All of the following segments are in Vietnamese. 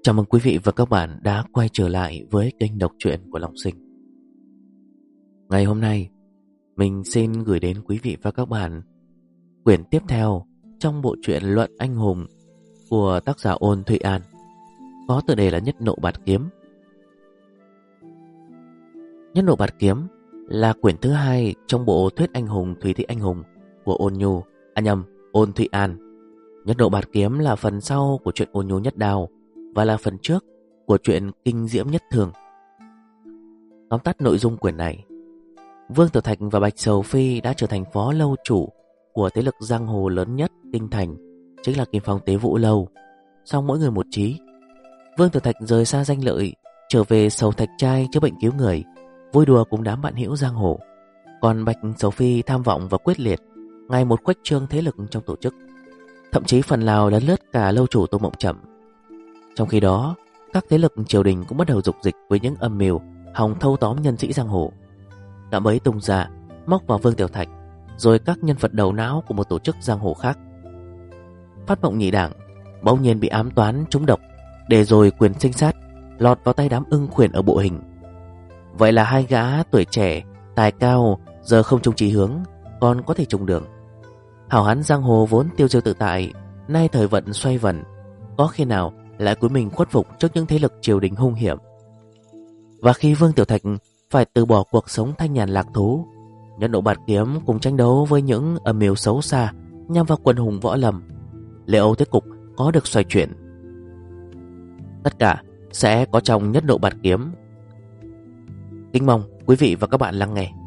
Chào mừng quý vị và các bạn đã quay trở lại với kênh đọc truyện của Long Sinh. Ngày hôm nay, mình xin gửi đến quý vị và các bạn quyển tiếp theo trong bộ truyện Luận Anh Hùng của tác giả Ôn Thụy An, có tựa đề là Nhất Nộ Bạt Kiếm. Nhất Nộ Bạt Kiếm là quyển thứ hai trong bộ Thuyết Anh Hùng Thủy Thị Anh Hùng của Ôn Thụy An. Nhất Nộ Bạt Kiếm là phần sau của truyện Ôn Nhu Nhất Đao và là phần trước của truyện Kinh Diễm Nhất Thường. Tóm tắt nội dung quyển này: Vương Tiểu Thạch và Bạch Sầu Phi đã trở thành phó lâu chủ của thế lực giang hồ lớn nhất kinh thành, chính là Kim Phong Tế Vũ Lâu. Song mỗi người một chí, Vương Tiểu Thạch rời xa danh lợi, trở về Sầu Thạch Trai chữa bệnh cứu người, vui đùa cùng đám bạn hữu giang hồ. Còn Bạch Sầu Phi tham vọng và quyết liệt, ngày một khuếch trương thế lực trong tổ chức, thậm chí phần nào lấn lướt cả lâu chủ Tô Mộng Trầm. Trong khi đó, các thế lực triều đình cũng bắt đầu dục dịch với những âm mưu hòng thâu tóm nhân sĩ giang hồ. Cạm bẫy tung ra, móc vào Vương Tiểu Thạch, rồi các nhân vật đầu não của một tổ chức giang hồ khác. Phát Mộng Nhị Đảng bỗng nhiên bị ám toán trúng độc, để rồi quyền sinh sát lọt vào tay đám Ưng Khuyển ở Bộ Hình. Vậy là hai gã tuổi trẻ, tài cao, giờ không chung chí hướng, còn có thể trùng đường. Hảo hán giang hồ vốn tiêu diêu tự tại, nay thời vận xoay vần, có khi nào lại cúi mình khuất phục trước những thế lực triều đình hung hiểm. Và khi Vương Tiểu Thạch phải từ bỏ cuộc sống thanh nhàn lạc thú, Nhất Nộ Bạt Kiếm cùng tranh đấu với những âm mưu xấu xa nhằm vào quần hùng võ lâm, liệu thế cục có được xoay chuyển? Tất cả sẽ có trong Nhất Nộ Bạt Kiếm. Kính mong quý vị và các bạn lắng nghe.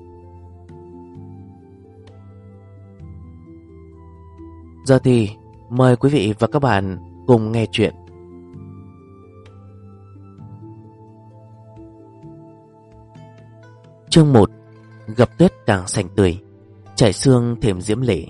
Giờ thì mời quý vị và các bạn cùng nghe chuyện. Chương 1: Gặp tuyết càng xanh tươi, chảy xương thêm diễm lệ.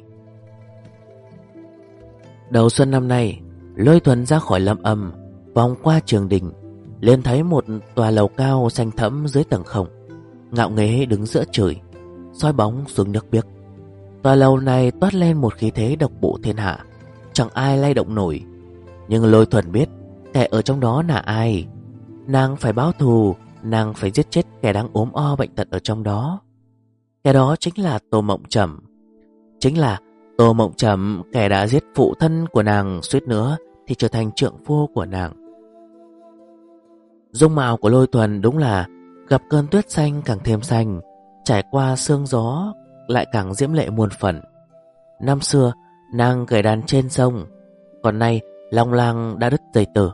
Đầu xuân năm nay, Lôi Thuần ra khỏi Lâm Âm, vòng qua Trường Đình, liền thấy một tòa lầu cao xanh thẫm dưới tầng không, ngạo nghễ đứng giữa trời, soi bóng xuống nước biếc. Tòa lầu này toát lên một khí thế độc bộ thiên hạ, chẳng ai lay động nổi. Nhưng Lôi Thuần biết kẻ ở trong đó là ai. Nàng phải báo thù, nàng phải giết chết kẻ đang ốm o bệnh tật ở trong đó. Kẻ đó chính là Tô Mộng Trầm. Chính là Tô Mộng Trầm, kẻ đã giết phụ thân của nàng, suýt nữa thì trở thành trượng phu của nàng. Dung mạo của Lôi Thuần đúng là gặp cơn tuyết xanh càng thêm xanh, trải qua sương gió lại càng diễm lệ muôn phần. Năm xưa nàng gảy đàn trên sông, còn nay long lang đã đứt dây tơ.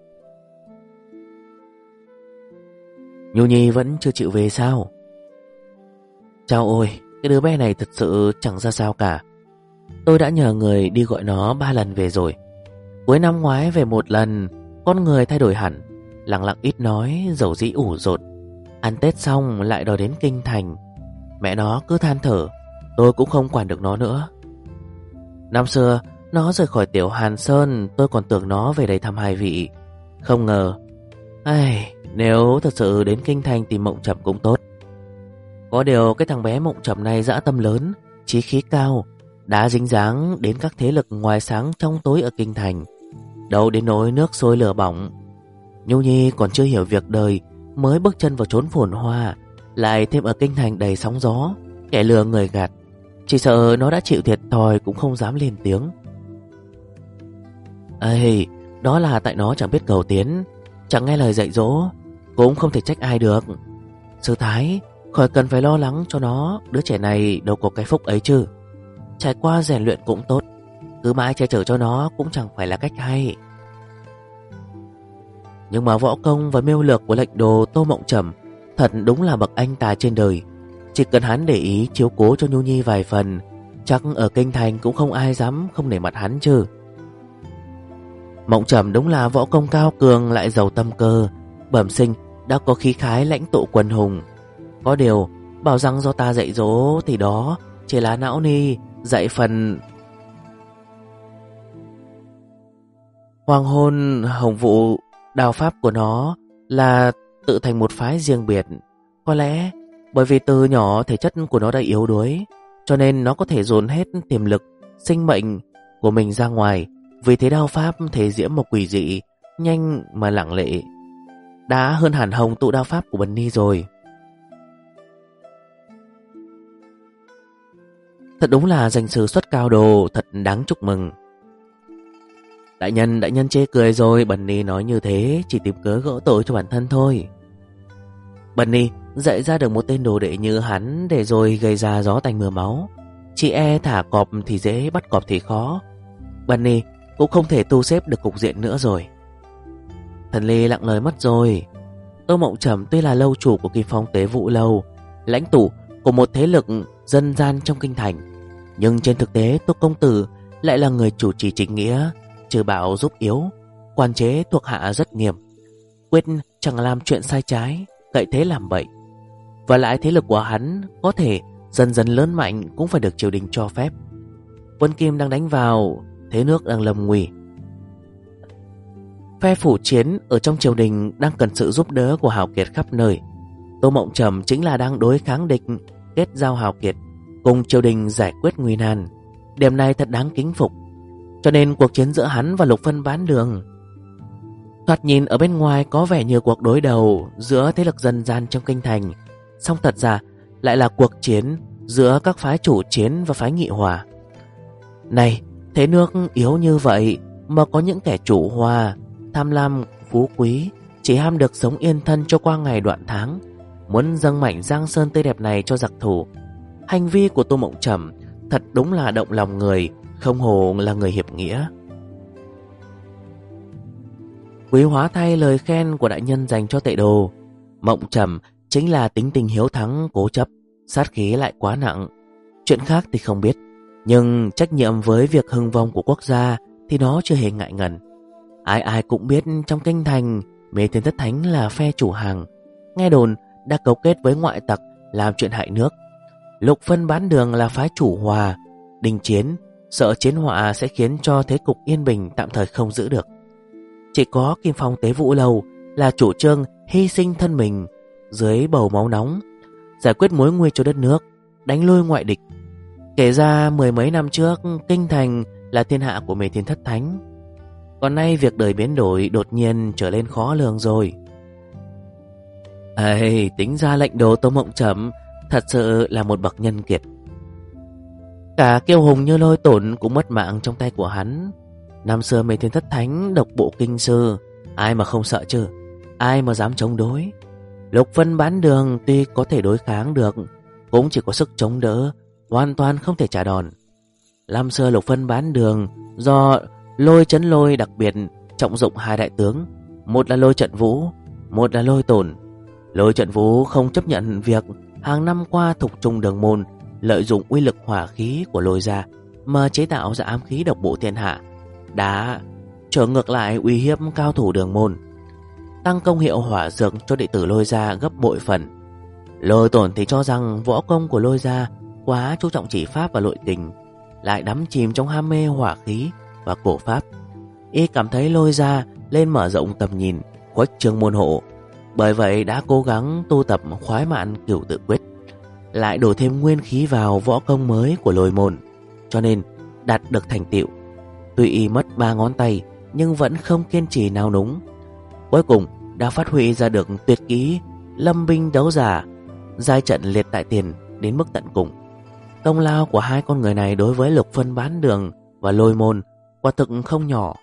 Nhu Nhi vẫn chưa chịu về sao? Chao ôi, cái đứa bé này thật sự chẳng ra sao cả. Tôi đã nhờ người đi gọi nó 3 lần về rồi. Cuối năm ngoái về 1 lần, con người thay đổi hẳn, lặng lặng ít nói, dầu dĩ ủ rột. Ăn Tết xong lại đòi đến kinh thành. Mẹ nó cứ than thở, tôi cũng không quản được nó nữa. Năm xưa nó rời khỏi Tiểu Hàn Sơn, tôi còn tưởng nó về đây thăm hai vị. Không ngờ, nếu thật sự đến kinh thành tìm Mộng Trầm cũng tốt. Có điều cái thằng bé Mộng Trầm này dã tâm lớn, chí khí cao, đã dính dáng đến các thế lực ngoài sáng trong tối ở kinh thành, đâu đến nỗi nước sôi lửa bỏng. Nhu Nhi còn chưa hiểu việc đời, mới bước chân vào chốn phồn hoa, lại thêm ở kinh thành đầy sóng gió, kẻ lừa người gạt, chỉ sợ nó đã chịu thiệt thòi cũng không dám lên tiếng. Đó là tại nó chẳng biết cầu tiến, chẳng nghe lời dạy dỗ, cũng không thể trách ai được. Sư Thái, khỏi cần phải lo lắng cho nó, đứa trẻ này đâu có cái phúc ấy chứ. Trải qua rèn luyện cũng tốt, cứ mãi che chở cho nó cũng chẳng phải là cách hay. Nhưng mà võ công và mưu lược của lệnh đồ Tô Mộng Trầm thật đúng là bậc anh tài trên đời. Chỉ cần hắn để ý chiếu cố cho Nhu Nhi vài phần, chắc ở kinh thành cũng không ai dám không nể mặt hắn chứ. Mộng Trầm đúng là võ công cao cường, lại giàu tâm cơ, bẩm sinh đã có khí khái lãnh tụ quần hùng. Có điều bảo rằng do ta dạy dỗ thì đó chỉ là não ni dạy phần. Hoàng hôn hồng vụ đao pháp của nó là tự thành một phái riêng biệt. Có lẽ bởi vì từ nhỏ thể chất của nó đã yếu đuối, cho nên nó có thể dồn hết tiềm lực, sinh mệnh của mình ra ngoài. Vì thế đao pháp thể diễm một quỷ dị, nhanh mà lẳng lệ, đã hơn hẳn hồng tụ đao pháp của Bần Ni rồi. Thật đúng là danh sư xuất cao đồ, thật đáng chúc mừng. Đại nhân chê cười rồi, Bần Ni nói như thế chỉ tìm cớ gỡ tội cho bản thân thôi. Bần Ni dạy ra được một tên đồ đệ như hắn để rồi gây ra gió tanh mưa máu. Chỉ e thả cọp thì dễ, bắt cọp thì khó. Bần Ni cũng không thể tu xếp được cục diện nữa rồi. Thần Ly lặng lời mất rồi. Tô Mộng Trầm tuy là lâu chủ của Kim Phong Tế Vũ Lâu, lãnh tụ của một thế lực dân gian trong kinh thành, nhưng trên thực tế Tô công tử lại là người chủ trì chính nghĩa, trừ bạo giúp yếu, quản chế thuộc hạ rất nghiêm, quyết chẳng làm chuyện sai trái, cậy thế làm bậy. Và lại thế lực của hắn có thể dần dần lớn mạnh cũng phải được triều đình cho phép. Quân Kim đang đánh vào, thế nước đang lâm nguy. Phe phủ chiến ở trong triều đình đang cần sự giúp đỡ của hào kiệt khắp nơi. Tô Mộng Trầm chính là đang đối kháng địch, kết giao hào kiệt, cùng triều đình giải quyết nguy nan. Điểm này thật đáng kính phục. Cho nên cuộc chiến giữa hắn và Lục Phân Bán Đường thoạt nhìn ở bên ngoài có vẻ như cuộc đối đầu giữa thế lực dân gian trong kinh thành, song thật ra lại là cuộc chiến giữa các phái chủ chiến và phái nghị hòa. Này, thế nước yếu như vậy mà có những kẻ chủ hòa, tham lam phú quý, chỉ ham được sống yên thân cho qua ngày đoạn tháng, muốn dâng mảnh giang sơn tươi đẹp này cho giặc thù. Hành vi của Tô Mộng Trầm thật đúng là động lòng người, không hồ là người hiệp nghĩa. Quý hóa thay lời khen của đại nhân dành cho Tệ Đồ. Mộng Trầm chính là tính tình hiếu thắng, cố chấp, sát khí lại quá nặng. Chuyện khác thì không biết, nhưng trách nhiệm với việc hưng vong của quốc gia thì nó chưa hề ngại ngần. Ai ai cũng biết trong kinh thành Mê Thiên Thất Thánh là phe chủ hàng, nghe đồn đã cấu kết với ngoại tặc làm chuyện hại nước. Lục Phân Bán Đường là phái chủ hòa, đình chiến, sợ chiến họa sẽ khiến cho thế cục yên bình tạm thời không giữ được. Chỉ có Kim Phong Tế Vũ Lâu là chủ trương hy sinh thân mình dưới bầu máu nóng, giải quyết mối nguy cho đất nước, đánh lui ngoại địch. Kể ra mười mấy năm trước, kinh thành là thiên hạ của Mê Thiên Thất Thánh, còn nay việc đời biến đổi đột nhiên trở nên khó lường rồi. Tính ra lệnh đồ Tô Mộng Trầm thật sự là một bậc nhân kiệt. Cả kiêu hùng như Lôi Tổn cũng mất mạng trong tay của hắn. Năm xưa Mê Thiên Thất Thánh độc bộ kinh sư, ai mà không sợ chứ, ai mà dám chống đối. Lục Phân Bán Đường tuy có thể đối kháng được, cũng chỉ có sức chống đỡ, hoàn toàn không thể trả đòn. Năm xưa Lục Phân Bán Đường do Lôi Chấn Lôi đặc biệt trọng dụng hai đại tướng, một là Lôi Trận Vũ, một là Lôi Tổn. Lôi Trận Vũ không chấp nhận việc hàng năm qua Thục Trung Đường Môn lợi dụng uy lực hỏa khí của Lôi gia mà chế tạo ra ám khí độc bộ thiên hạ, đã trở ngược lại uy hiếp cao thủ Đường Môn, tăng công hiệu hỏa dược cho đệ tử Lôi gia gấp bội phần. Lôi Tổn thì cho rằng võ công của Lôi gia quá chú trọng chỉ pháp và nội kình, lại đắm chìm trong ham mê hỏa khí và cổ pháp. Y cảm thấy Lôi gia lên mở rộng tầm nhìn, khuếch trương môn hộ, bởi vậy đã cố gắng tu tập khoái mạn cửu tự quyết, lại đổ thêm nguyên khí vào võ công mới của Lôi môn, cho nên đạt được thành tựu. Tuy y mất 3 ngón tay nhưng vẫn không kiên trì nao núng, cuối cùng đã phát huy ra được tuyệt kỹ lâm binh đấu giả, giai trận liệt tại tiền đến mức tận cùng. Công lao của hai con người này đối với Lục Phân Bán Đường và Lôi môn quả thực không nhỏ.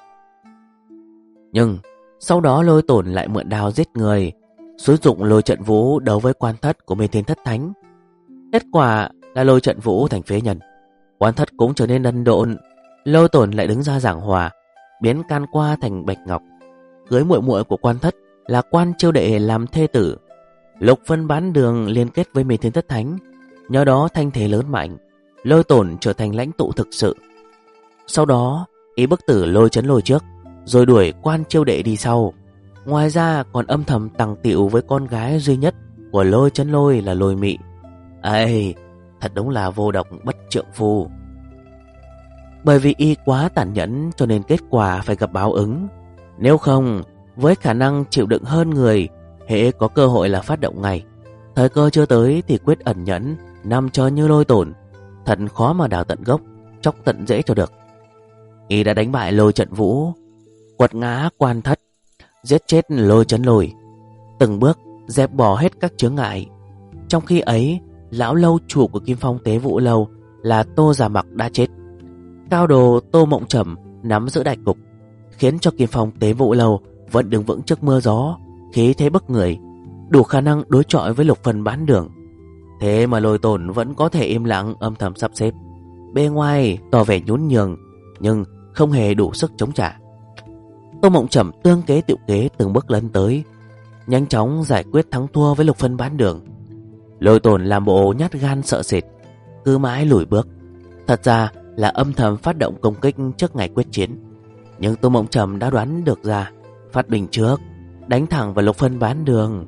Nhưng sau đó Lôi Tổn lại mượn đao giết người, sử dụng Lôi Trận Vũ đấu với quan thất của Mê Thiên Thất Thánh. Kết quả là Lôi Trận Vũ thành phế nhân, quan thất cũng trở nên đần độn. Lôi Tổn lại đứng ra giảng hòa, biến can qua thành bạch ngọc, cưới muội muội của quan thất là Quan Chiêu Đệ làm thê tử. Lục Phân Bán Đường liên kết với Mê Thiên Thất Thánh, nhờ đó thanh thế lớn mạnh, Lôi Tổn trở thành lãnh tụ thực sự. Sau đó ý bức tử Lôi Chấn Lôi trước, rồi đuổi Quan Chiêu Đệ đi sau. Ngoài ra còn âm thầm tằng tịu với con gái duy nhất của Lôi Chấn Lôi là Lôi Mị. Thật đúng là vô độc bất trượng phu. Bởi vì y quá tàn nhẫn cho nên kết quả phải gặp báo ứng. Nếu không, với khả năng chịu đựng hơn người, hễ có cơ hội là phát động ngay. Thời cơ chưa tới thì quyết ẩn nhẫn, nằm chờ như Lôi Tổn, thật khó mà đào tận gốc, chóc tận rễ cho được. Y đã đánh bại Lôi Trận Vũ, quật ngã Quan Thất, giết chết Lôi Chấn Lôi, từng bước dẹp bỏ hết các chướng ngại. Trong khi ấy, lão lâu chủ của Kim Phong Tế Vũ Lâu là Tô Giả Mặc đã chết. Cao đồ Tô Mộng Trầm nắm giữ đại cục, khiến cho Kim Phong Tế Vũ Lâu vẫn đứng vững trước mưa gió, khí thế bức người, đủ khả năng đối chọi với Lục Phân Bán Đường. Thế mà Lôi Tồn vẫn có thể im lặng âm thầm sắp xếp, bề ngoài tỏ vẻ nhún nhường nhưng không hề đủ sức chống trả. Tô Mộng Trầm tương kế tiệu kế từng bước lấn tới, nhanh chóng giải quyết thắng thua với Lục Phân Bán Đường. Lôi Tồn làm bộ nhát gan sợ sệt, cứ mãi lùi bước, thật ra là âm thầm phát động công kích trước ngày quyết chiến. Nhưng Tô Mộng Trầm đã đoán được ra, phát binh trước, đánh thẳng vào Lục Phân Bán Đường.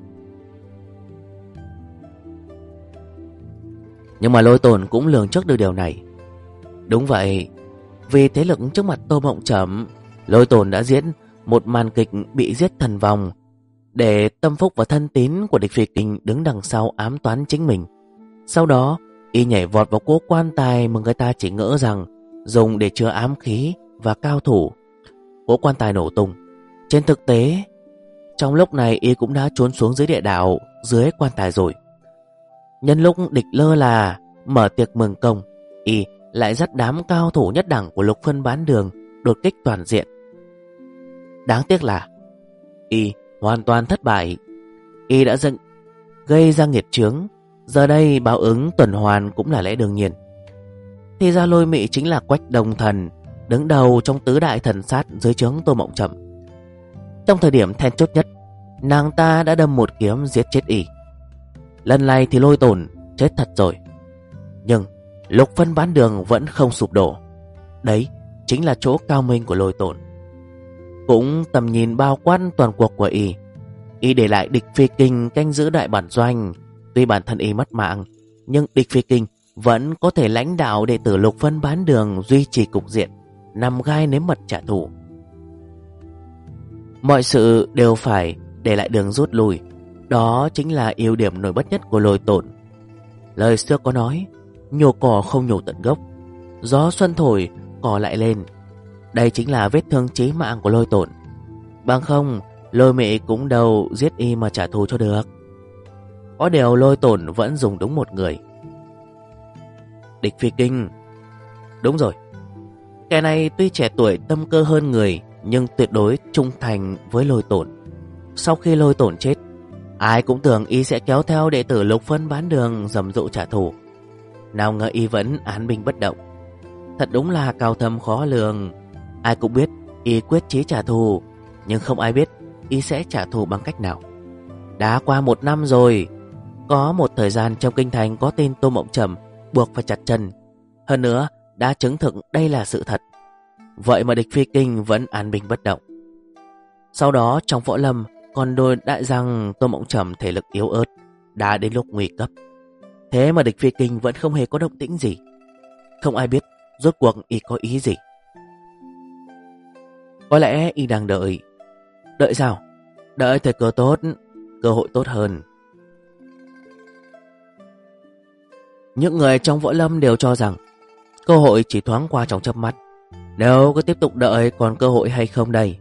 Nhưng mà Lôi Tồn cũng lường trước được điều này. Đúng vậy, vì thế lực trước mặt Tô Mộng Trầm, Lôi Tồn đã diễn một màn kịch bị giết thần vong, để tâm phúc và thân tín của địch Phi Kinh đứng đằng sau ám toán chính mình. Sau đó, y nhảy vọt vào cỗ quan tài mà người ta chỉ ngỡ rằng dùng để chứa ám khí và cao thủ. Cỗ quan tài nổ tung. Trên thực tế, trong lúc này y cũng đã trốn xuống dưới địa đạo dưới quan tài rồi. Nhân lúc địch lơ là mở tiệc mừng công, y lại dắt đám cao thủ nhất đẳng của Lục Phân Bán Đường đột kích toàn diện. Đáng tiếc là y hoàn toàn thất bại. Y đã gây ra nghiệt chướng, giờ đây báo ứng tuần hoàn cũng là lẽ đương nhiên. Thì ra Lôi Mị chính là Quách Đồng Thần, đứng đầu trong tứ đại thần sát dưới trướng Tô Mộng Trầm. Trong thời điểm then chốt nhất, nàng ta đã đâm một kiếm giết chết y. Lần này thì Lôi Tồn chết thật rồi. Nhưng Lục Phân Bán Đường vẫn không sụp đổ. Đấy chính là chỗ cao minh của Lôi Tồn. Cũng tầm nhìn bao quát toàn cuộc của y. Y để lại địch Phi Kinh canh giữ đại bản doanh. Tuy bản thân y mất mạng, nhưng địch Phi Kinh vẫn có thể lãnh đạo đệ tử Lục Phân Bán Đường duy trì cục diện, nằm gai nếm mật trả thù. Mọi sự đều phải để lại đường rút lui. Đó chính là ưu điểm nổi bật nhất của Lôi Tồn. Lời xưa có nói, nhổ cỏ không nhổ tận gốc, gió xuân thổi cỏ lại lên. Đây chính là vết thương chí mạng của Lôi Tồn. Bằng không, Lôi Mị cũng đâu giết y mà trả thù cho được. Có điều Lôi Tồn vẫn dùng đúng một người, địch Phi Kinh. Đúng rồi, kẻ này tuy trẻ tuổi tâm cơ hơn người, nhưng tuyệt đối trung thành với Lôi Tồn. Sau khi Lôi Tồn chết, ai cũng tưởng y sẽ kéo theo đệ tử Lục Phân Bán Đường giầm dụ trả thù. Nào ngờ y vẫn án binh bất động. Thật đúng là cao thâm khó lường. Ai cũng biết y quyết chí trả thù, nhưng không ai biết y sẽ trả thù bằng cách nào. Đã qua 1 năm rồi. Có một thời gian trong kinh thành có tin Tô Mộng Trầm buộc phải chặt chân. Hơn nữa đã chứng thực đây là sự thật. Vậy mà địch Phi Kinh vẫn an bình bất động. Sau đó trong võ lâm còn đồn đại rằng Tô Mộng Trầm thể lực yếu ớt, đã đến lúc nguy cấp. Thế mà địch Phi Kinh vẫn không hề có động tĩnh gì. Không ai biết rốt cuộc y có ý gì. Có lẽ y đang đợi. Đợi sao? Đợi thời cơ tốt, cơ hội tốt hơn. Những người trong võ lâm đều cho rằng cơ hội chỉ thoáng qua trong chớp mắt. Nếu cứ tiếp tục đợi còn cơ hội hay không đây?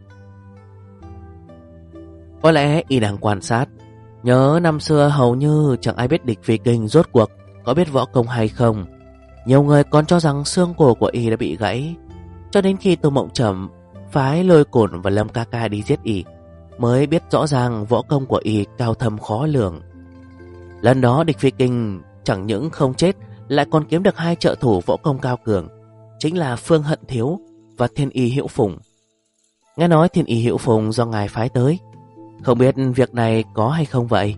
Có lẽ y đang quan sát. Nhớ năm xưa hầu như chẳng ai biết địch Phi Kinh rốt cuộc có biết võ công hay không. Nhiều người còn cho rằng xương cổ của y đã bị gãy. Cho đến khi Tô Mộng Trầm phái Lôi Cổn và Lâm Ca Ca đi giết y, mới biết rõ ràng võ công của y cao thâm khó lường. Lần đó địch Phi Kinh chẳng những không chết, lại còn kiếm được 2 trợ thủ võ công cao cường, chính là Phương Hận Thiếu và Thiên Y Hữu Phùng. Nghe nói Thiên Y Hữu Phùng do ngài phái tới. Không biết việc này có hay không vậy?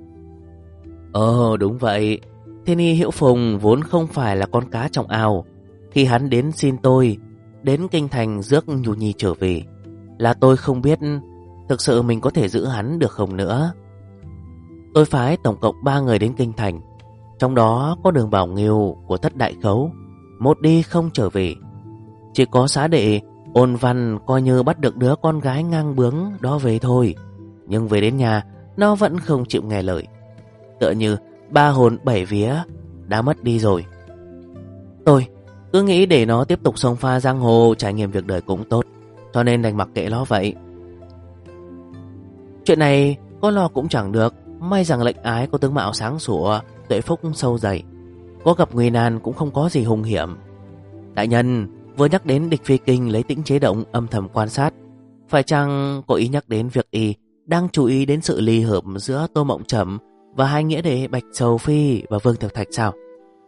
Đúng vậy. Thiên Y Hữu Phùng vốn không phải là con cá trong ao. Khi hắn đến xin tôi đến kinh thành rước Nhu Nhi trở về, là tôi không biết thực sự mình có thể giữ hắn được không nữa. Tôi phái tổng cộng 3 người đến kinh thành, trong đó có Đường Bảo Nghiêu của Thất Đại Khấu, một đi không trở về. Chỉ có xá đệ Ôn Văn coi như bắt được đứa con gái ngang bướng đó về thôi. Nhưng về đến nhà, nó vẫn không chịu nghe lời, tựa như 3 hồn 7 vía đã mất đi rồi. Tôi cứ nghĩ để nó tiếp tục xông pha giang hồ, trải nghiệm việc đời cũng tốt, cho nên đành mặc kệ nó vậy. Chuyện này có lo cũng chẳng được. May rằng lệnh ái có tướng mạo sáng sủa, tuệ phúc sâu dày, có gặp nguy nan cũng không có gì hung hiểm. Đại nhân vừa nhắc đến địch phi kinh lấy tĩnh chế động, âm thầm quan sát, phải chăng có ý nhắc đến việc y đang chú ý đến sự ly hợp giữa Tô Mộng Trầm và hai nghĩa đệ Bạch Sầu Phi và Vương Tiểu Thạch sao?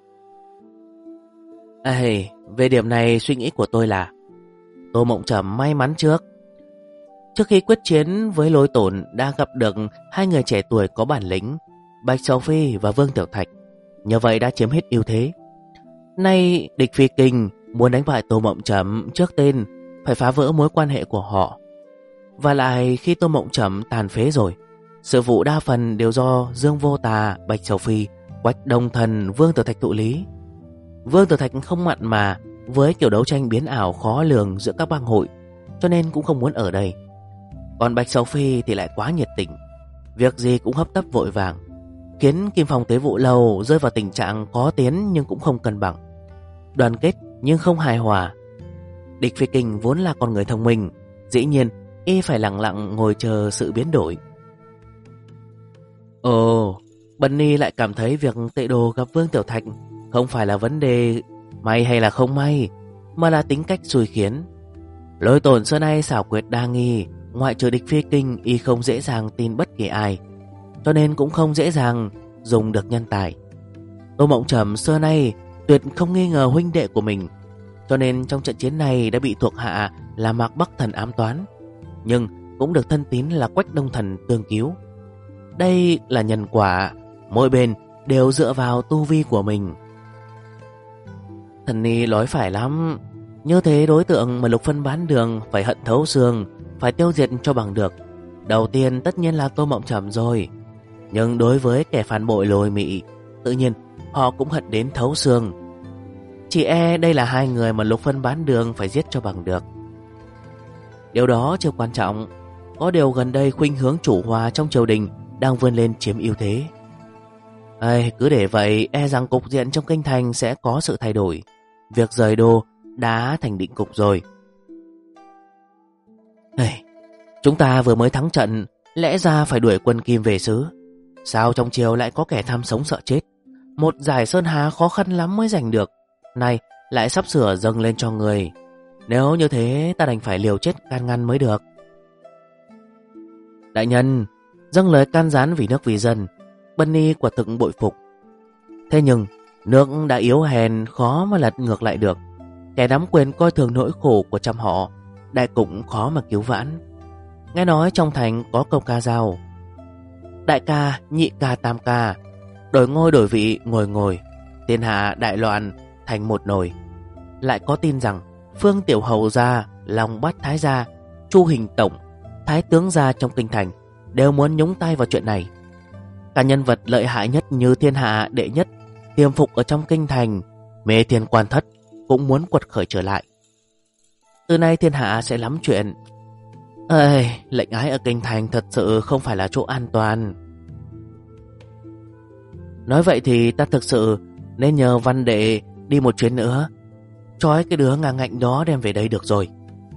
Về điểm này suy nghĩ của tôi là Tô Mộng Trầm may mắn trước khi quyết chiến với Lôi Tổn đã gặp được hai người trẻ tuổi có bản lĩnh, Bạch Sầu Phi và Vương Tiểu Thạch, nhờ vậy đã chiếm hết ưu thế. Nay địch phi kinh muốn đánh bại Tô Mộng Trầm, trước tiên phải phá vỡ mối quan hệ của họ. Và lại khi Tô Mộng Trầm tàn phế rồi, sự vụ đa phần đều do Dương Vô Tà, Bạch Sầu Phi, Quách Đông Thần, Vương Tiểu Thạch thụ lý. Vương Tiểu Thạch không mặn mà với kiểu đấu tranh biến ảo khó lường giữa các bang hội, cho nên cũng không muốn ở đây. Còn Bạch Sầu Phi thì lại quá nhiệt tình, việc gì cũng hấp tấp vội vàng, khiến Kim Phòng Tế Vụ Lâu rơi vào tình trạng có tiến nhưng cũng không cân bằng, đoàn kết nhưng không hài hòa. Địch phi kinh vốn là con người thông minh, dĩ nhiên y phải lặng lặng ngồi chờ sự biến đổi. Bunny lại cảm thấy việc Tệ Đồ gặp Vương Tiểu Thạch không phải là vấn đề may hay là không may, mà là tính cách xui khiến. Lôi Tổn xưa nay xảo quyệt đa nghi, ngoại trừ địch phi kinh y không dễ dàng tin bất kỳ ai, cho nên cũng không dễ dàng dùng được nhân tài. Tô Mộng Trầm xưa nay tuyệt không nghi ngờ huynh đệ của mình, cho nên trong trận chiến này đã bị thuộc hạ là Mạc Bắc Thần ám toán, nhưng cũng được thân tín là Quách Đông Thần tương cứu. Đây là nhân quả, mỗi bên đều dựa vào tu vi của mình. Thần Ni nói phải lắm, như thế đối tượng mà Lục Phân bán đường phải hận thấu xương, phải tiêu diệt cho bằng được. Đầu tiên tất nhiên là Tô Mộng Trầm rồi, nhưng đối với kẻ phản bội Lôi Mị, tự nhiên họ cũng hận đến thấu xương. Chỉ đây là hai người mà Lục Phân bán đường phải giết cho bằng được. Điều đó chưa quan trọng, có điều gần đây khuynh hướng chủ hòa trong triều đình đang vươn lên chiếm ưu thế. Cứ để vậy rằng cục diện trong kinh thành sẽ có sự thay đổi. Việc rời đô đã thành định cục rồi. Chúng ta vừa mới thắng trận, lẽ ra phải đuổi quân Kim về xứ. Sao trong triều lại có kẻ tham sống sợ chết? Một giải sơn hà khó khăn lắm mới giành được, nay lại sắp sửa dâng lên cho người. Nếu như thế ta đành phải liều chết can ngăn mới được. Đại nhân, dâng lời can gián vì nước vì dân, Bunny quả thực bội phục. Thế nhưng nước đã yếu hèn, khó mà lật ngược lại được. Kẻ nắm quyền coi thường nỗi khổ của trăm họ, đại cũng khó mà cứu vãn. Nghe nói trong thành có câu ca dao: đại ca, nhị ca, tam ca, đổi ngôi đổi vị ngồi ngồi, thiên hạ đại loạn thành một nồi. Lại có tin rằng Phương Tiểu Hầu gia, Long Bát Thái gia, Chu Hình Tổng, Thái tướng gia trong kinh thành đều muốn nhúng tay vào chuyện này. Cả nhân vật lợi hại nhất như thiên hạ đệ nhất, tiềm phục ở trong kinh thành, Mê Thiên Quan Thất, cũng muốn quật khởi trở lại. Từ nay thiên hạ sẽ lắm chuyện. Lệnh ái ở kinh thành thật sự không phải là chỗ an toàn. Nói vậy thì ta thực sự nên nhờ Văn Đệ đi một chuyến nữa, trói cái đứa ngang ngạnh đó đem về đây được rồi.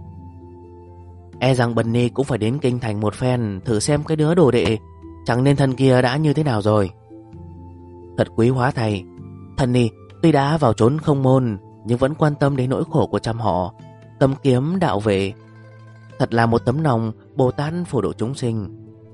Rằng Bunny cũng phải đến kinh thành một phen, thử xem cái đứa đồ đệ chẳng nên thân kia đã như thế nào rồi. Thật quý hóa thầy, thần Ni tuy đã vào trốn không môn, nhưng vẫn quan tâm đến nỗi khổ của trăm họ, cầm kiếm đạo vệ. Thật là một tấm lòng Bồ Tát phổ độ chúng sinh.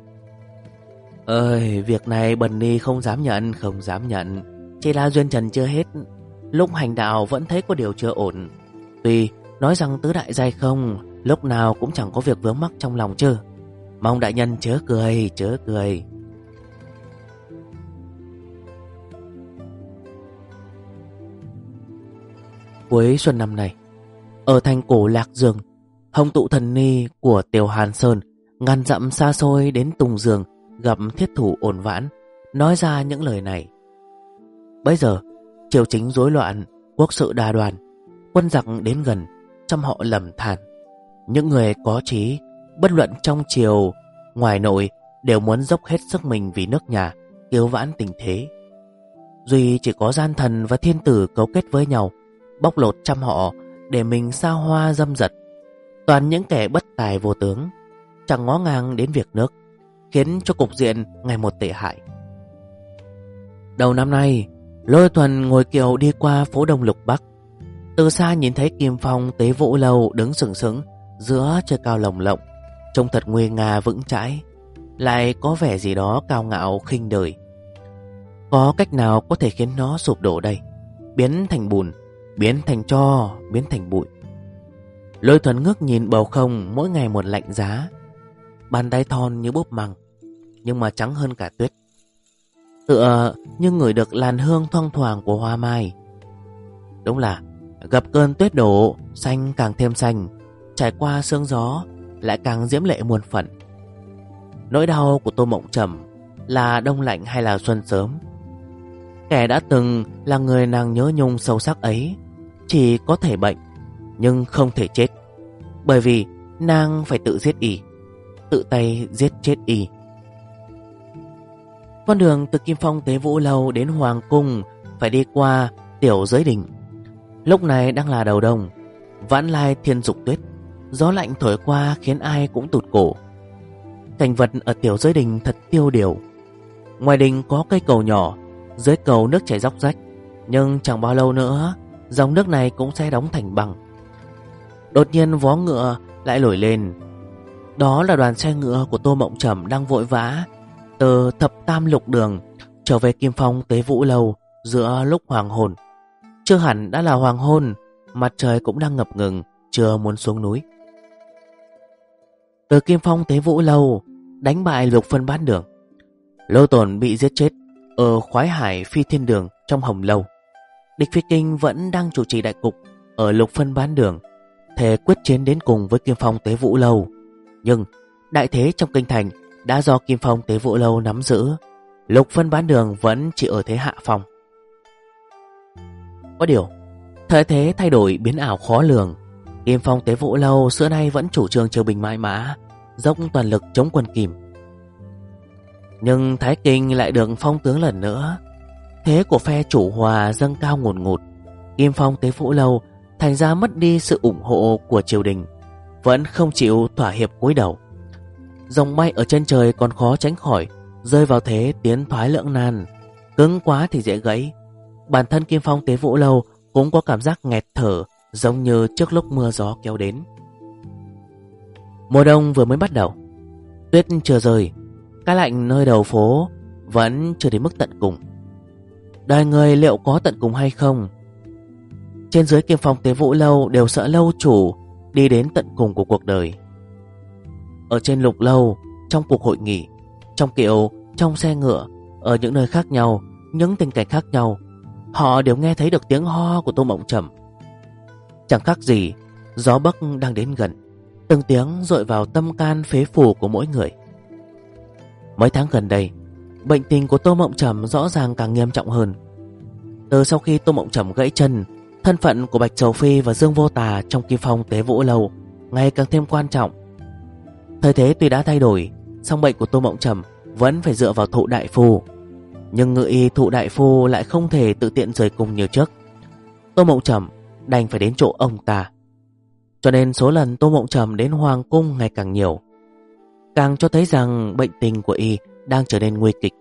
Việc này Bunny không dám nhận, chỉ là duyên trần chưa hết. Lúc hành đạo vẫn thấy có điều chưa ổn. Tuy nói rằng tứ đại giai không, lúc nào cũng chẳng có việc vướng mắc trong lòng chứ. Mong đại nhân chớ cười. Cuối xuân năm nay, ở thành cổ Lạc Dương, Hồng Tụ Thần Ni của Tiểu Hàn Sơn ngàn dặm xa xôi đến Tùng Dương gặp thiết thủ Ổn Vãn, nói ra những lời này. Bây giờ triều chính rối loạn, quốc sự đa đoan, quân giặc đến gần, trăm họ lầm than. Những người có trí, bất luận trong triều ngoài nội, đều muốn dốc hết sức mình vì nước nhà, cứu vãn tình thế. Duy chỉ có gian thần và thiên tử cấu kết với nhau, bóc lột trăm họ để mình xa hoa dâm dật. toàn những kẻ bất tài vô tướng, chẳng ngó ngàng đến việc nước, khiến cho cục diện ngày một tệ hại. Đầu năm nay, Lôi Thuần ngồi kiệu đi qua phố Đông Lục Bắc. Từ xa nhìn thấy Kim Phong Tế Vũ Lâu đứng sừng sững giữa trời cao lồng lộng, trông thật nguy nga vững chãi, lại có vẻ gì đó cao ngạo khinh đời. Có cách nào có thể khiến nó sụp đổ đây, biến thành bùn, biến thành tro, biến thành bụi? Lôi Thuần ngước nhìn bầu không mỗi ngày một lạnh giá. Bàn tay thon như búp măng, nhưng mà trắng hơn cả tuyết, tựa như ngửi được làn hương thoang thoảng của hoa mai. Đúng là gặp cơn tuyết đổ, xanh càng thêm xanh, trải qua sương gió lại càng diễm lệ muôn phần. Nỗi đau của Tô Mộng Trầm là đông lạnh hay là xuân sớm? Kẻ đã từng là người nàng nhớ nhung sâu sắc ấy chỉ có thể bệnh nhưng không thể chết, bởi vì nàng phải tự giết y, tự tay giết chết y. Con đường từ Kim Phong Tế Vũ Lâu đến Hoàng Cung phải đi qua Tiểu Giới Đình. Lúc này đang là đầu đông, vãn lai thiên dục tuyết, gió lạnh thổi qua khiến ai cũng tụt cổ. Cảnh vật ở Tiểu Giới Đình thật tiêu điều. Ngoài đình có cây cầu nhỏ, dưới cầu nước chảy róc rách, nhưng chẳng bao lâu nữa dòng nước này cũng sẽ đóng thành băng. Đột nhiên vó ngựa lại nổi lên. Đó là đoàn xe ngựa của Tô Mộng Trầm đang vội vã từ Thập Tam Lục Đường trở về Kim Phong Tế Vũ Lâu giữa lúc hoàng hôn. Chưa hẳn đã là hoàng hôn, mặt trời cũng đang ngập ngừng, chưa muốn xuống núi. Từ Kim Phong Tế Vũ Lâu đánh bại Lục Phân Bán Đường, Lô Tổn bị giết chết ở Khoái Hải Phi Thiên Đường trong Hồng Lâu. Địch Phi Kinh vẫn đang chủ trì đại cục ở Lục Phân Bán Đường, thề quyết chiến đến cùng với Kim Phong Tế Vũ Lâu. Nhưng đại thế trong kinh thành đã do Kim Phong Tế Vũ Lâu nắm giữ, Lục Phân Bán Đường vẫn chỉ ở thế hạ phong. Có điều, thời thế thay đổi biến ảo khó lường. Kim Phong Tế Vũ Lâu xưa nay vẫn chủ trương triều bình mãi mã, dốc toàn lực chống quân Kim. Nhưng Thái Kinh lại được phong tướng lần nữa. Thế của phe chủ hòa dâng cao ngùn ngụt. Kim Phong Tế Vũ Lâu thành ra mất đi sự ủng hộ của triều đình, vẫn không chịu thỏa hiệp cúi đầu. Rồng bay ở trên trời còn khó tránh khỏi rơi vào thế tiến thoái lưỡng nan. Cứng quá thì dễ gãy. Bản thân Kim Phong Tế Vũ Lâu cũng có cảm giác nghẹt thở, giống như trước lúc mưa gió kéo đến. Mùa đông vừa mới bắt đầu, tuyết chưa rơi, cái lạnh nơi đầu phố vẫn chưa đến mức tận cùng. Đời người liệu có tận cùng hay không? Trên dưới Kim Phong Tế Vũ Lâu đều sợ lâu chủ đi đến tận cùng của cuộc đời. Ở trên Lục Lâu, trong cuộc hội nghị, trong kiệu, trong xe ngựa, ở những nơi khác nhau, những tình cảnh khác nhau, họ đều nghe thấy được tiếng ho của Tô Mộng Trầm. Chẳng khác gì gió bắc đang đến gần, từng tiếng dội vào tâm can phế phủ của mỗi người. Mấy tháng gần đây, bệnh tình của Tô Mộng Trầm rõ ràng càng nghiêm trọng hơn. Từ sau khi Tô Mộng Trầm gãy chân, thân phận của Bạch Sầu Phi và Dương Vô Tà trong Kim Phong Tế Vũ Lâu ngày càng thêm quan trọng. Thời thế tuy đã thay đổi, song bệnh của Tô Mộng Trầm vẫn phải dựa vào Thụ Đại Phu. Nhưng ngự y Thụ Đại Phu lại không thể tự tiện rời cung như trước. Tô Mộng Trầm đành phải đến chỗ ông ta. Cho nên số lần Tô Mộng Trầm đến Hoàng Cung ngày càng nhiều, càng cho thấy rằng bệnh tình của y đang trở nên nguy kịch.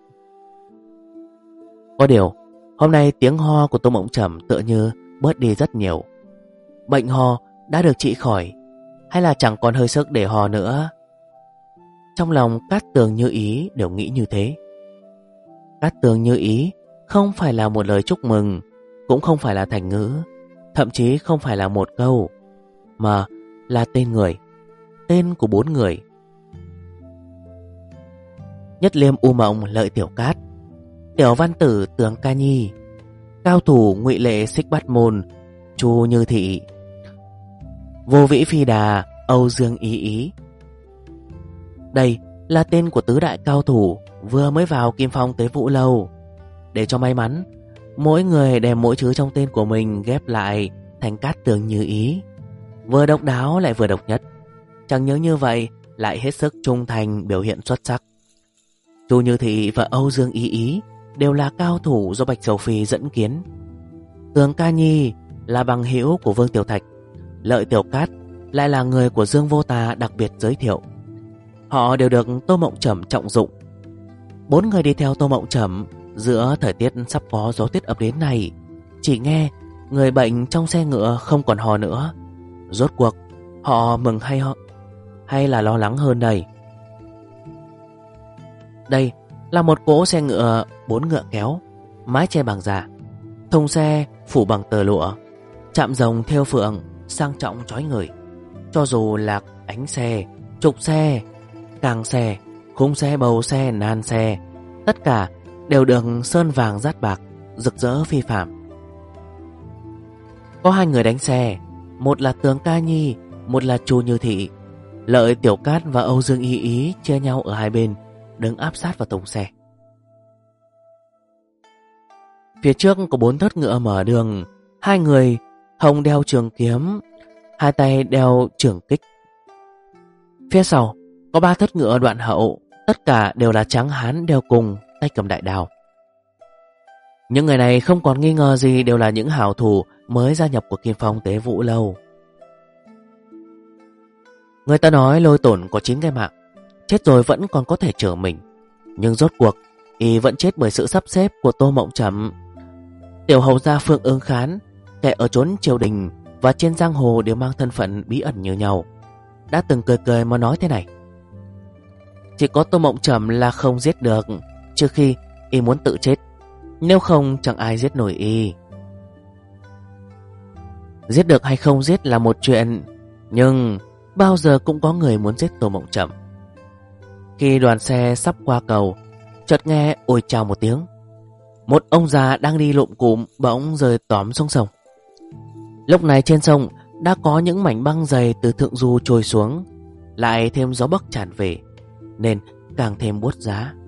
Có điều, hôm nay tiếng ho của Tô Mộng Trầm tựa như bớt đi rất nhiều. Bệnh ho đã được trị khỏi, hay là chẳng còn hơi sức để ho nữa? Trong lòng Cát Tường Như Ý đều nghĩ như thế. Cát Tường Như Ý không phải là một lời chúc mừng, cũng không phải là thành ngữ, thậm chí không phải là một câu, mà là tên người, tên của 4 người. Nhất Liêm U Mộng Lợi Tiểu Cát, Tiểu Văn Tử Tường Ca Nhi, Cao Thủ Ngụy Lệ Xích Bát Môn Chu Như Thị, Vô Vĩ Phi Đà Âu Dương Ý Ý. Đây là tên của tứ đại cao thủ vừa mới vào Kim Phong Tế Vũ Lâu. Để cho may mắn, mỗi người đem mỗi chữ trong tên của mình ghép lại thành Cát Tường Như Ý, vừa độc đáo lại vừa độc nhất. Chẳng nhớ như vậy lại hết sức trung thành, biểu hiện xuất sắc. Chu Như Thị và Âu Dương Ý Ý đều là cao thủ do Bạch Sầu Phi dẫn kiến. Tường Ca Nhi là bằng hữu của Vương Tiểu Thạch, Lợi Tiểu Cát lại là người của Dương Vô Tà đặc biệt giới thiệu. Họ đều được Tô Mộng Trầm trọng dụng. 4 người đi theo Tô Mộng Trầm giữa thời tiết sắp có gió tuyết ập đến này. Chỉ nghe người bệnh trong xe ngựa không còn hò nữa. Rốt cuộc họ mừng hay là lo lắng hơn đây? Đây là một cỗ xe ngựa 4 ngựa kéo, mái che bằng da, thùng xe phủ bằng tờ lụa, chạm rồng thêu phượng, sang trọng chói người. Cho dù là ánh xe, trục xe, càng xe, khung xe, bầu xe, nan xe, tất cả đều được sơn vàng dát bạc, rực rỡ phi phàm. Có 2 người đánh xe, một là Tường Ca Nhi, một là Chu Như Thị. Lợi Tiểu Cát và Âu Dương Y Ý chia nhau ở hai bên, đứng áp sát vào thùng xe. Phía trước có 4 thớt ngựa mở đường, 2 người hồng đeo trường kiếm, 2 tay đeo trường kích. Phía sau có 3 thớt ngựa đoạn hậu, tất cả đều là tráng hán đeo cùng, tay cầm đại đao. Những người này không còn nghi ngờ gì đều là những hảo thủ mới gia nhập của Kim Phong Tế Vũ Lâu. Người ta nói Lôi Tổn có 9 cái mạng, chết rồi vẫn còn có thể chở mình. Nhưng rốt cuộc y vẫn chết bởi sự sắp xếp của Tô Mộng Trầm. Tiểu hầu gia Phương Ưng Khán, kẻ ở chốn triều đình và trên giang hồ đều mang thân phận bí ẩn như nhau, đã từng cười cười mà nói thế này: chỉ có Tô Mộng Trầm là không giết được, trừ khi y muốn tự chết, nếu không chẳng ai giết nổi y. Giết được hay không giết là một chuyện, nhưng bao giờ cũng có người muốn giết Tô Mộng Trầm. Khi đoàn xe sắp qua cầu, chợt nghe ôi chào một tiếng. Một ông già đang đi lụm cụm bỗng rơi tóm xuống sông. Lúc này trên sông đã có những mảnh băng dày từ thượng du trôi xuống, lại thêm gió bấc tràn về, nên càng thêm buốt giá.